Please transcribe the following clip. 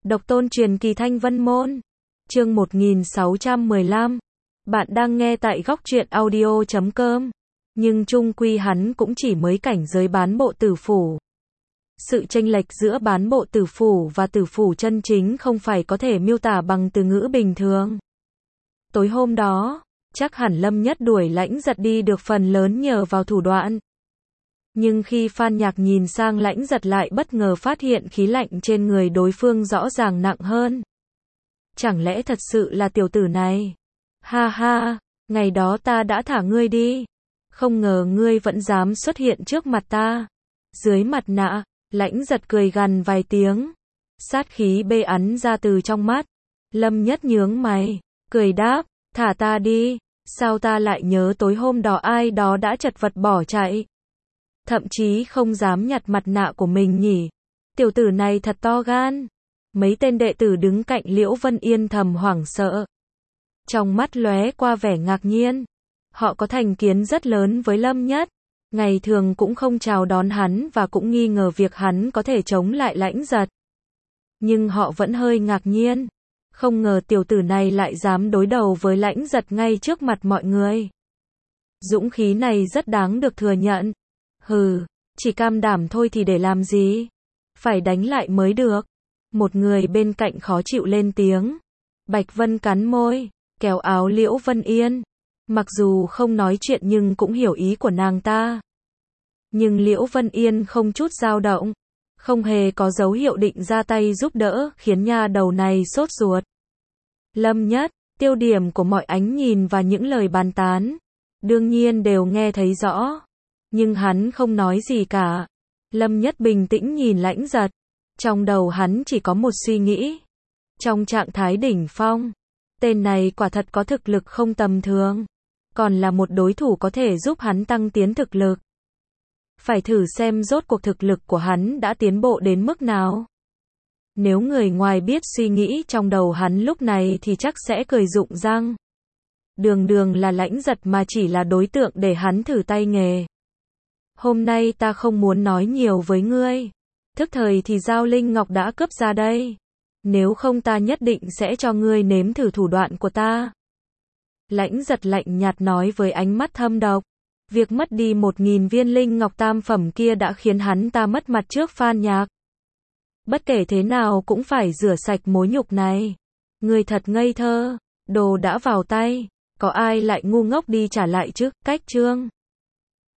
Độc tôn truyền kỳ Thanh Vân Môn. Chương 1615. Bạn đang nghe tại góc truyện audio.com. Nhưng chung quy hắn cũng chỉ mới cảnh giới bán bộ tử phủ. Sự chênh lệch giữa bán bộ tử phủ và tử phủ chân chính không phải có thể miêu tả bằng từ ngữ bình thường. Tối hôm đó, chắc hẳn Lâm Nhất đuổi Lãnh Giật đi được phần lớn nhờ vào thủ đoạn. Nhưng khi Phan Nhạc nhìn sang Lãnh Giật lại bất ngờ phát hiện khí lạnh trên người đối phương rõ ràng nặng hơn. Chẳng lẽ thật sự là tiểu tử này? Ha ha, ngày đó ta đã thả ngươi đi. Không ngờ ngươi vẫn dám xuất hiện trước mặt ta. Dưới mặt nạ, Lãnh Giật cười gằn vài tiếng. Sát khí bê ắn ra từ trong mắt. Lâm Nhất nhướng mày, cười đáp, thả ta đi. Sao ta lại nhớ tối hôm đó ai đó đã chật vật bỏ chạy? Thậm chí không dám nhặt mặt nạ của mình nhỉ. Tiểu tử này thật to gan. Mấy tên đệ tử đứng cạnh Liễu Vân Yên thầm hoảng sợ. Trong mắt lóe qua vẻ ngạc nhiên. Họ có thành kiến rất lớn với Lâm Nhất. Ngày thường cũng không chào đón hắn và cũng nghi ngờ việc hắn có thể chống lại Lãnh Giật. Nhưng họ vẫn hơi ngạc nhiên. Không ngờ tiểu tử này lại dám đối đầu với Lãnh Giật ngay trước mặt mọi người. Dũng khí này rất đáng được thừa nhận. Hừ, chỉ cam đảm thôi thì để làm gì? Phải đánh lại mới được. Một người bên cạnh khó chịu lên tiếng. Bạch Vân cắn môi, kéo áo Liễu Vân Yên. Mặc dù không nói chuyện nhưng cũng hiểu ý của nàng ta. Nhưng Liễu Vân Yên không chút dao động, không hề có dấu hiệu định ra tay giúp đỡ, khiến nha đầu này sốt ruột. Lâm Nhất, tiêu điểm của mọi ánh nhìn và những lời bàn tán, đương nhiên đều nghe thấy rõ. Nhưng hắn không nói gì cả. Lâm Nhất bình tĩnh nhìn Lãnh Giật. Trong đầu hắn chỉ có một suy nghĩ. Trong trạng thái đỉnh phong, tên này quả thật có thực lực không tầm thường. Còn là một đối thủ có thể giúp hắn tăng tiến thực lực. Phải thử xem rốt cuộc thực lực của hắn đã tiến bộ đến mức nào. Nếu người ngoài biết suy nghĩ trong đầu hắn lúc này thì chắc sẽ cười rụng răng. Đường đường là Lãnh Giật mà chỉ là đối tượng để hắn thử tay nghề. Hôm nay ta không muốn nói nhiều với ngươi. Thức thời thì Giao Linh Ngọc đã cướp ra đây. Nếu không ta nhất định sẽ cho ngươi nếm thử thủ đoạn của ta. Lãnh Giật lạnh nhạt nói với ánh mắt thâm độc. Việc mất đi 1000 viên linh ngọc tam phẩm kia đã khiến hắn ta mất mặt trước Phan Nhạc. Bất kể thế nào cũng phải rửa sạch mối nhục này. Ngươi thật ngây thơ. Đồ đã vào tay. Có ai lại ngu ngốc đi trả lại chứ? Cách chương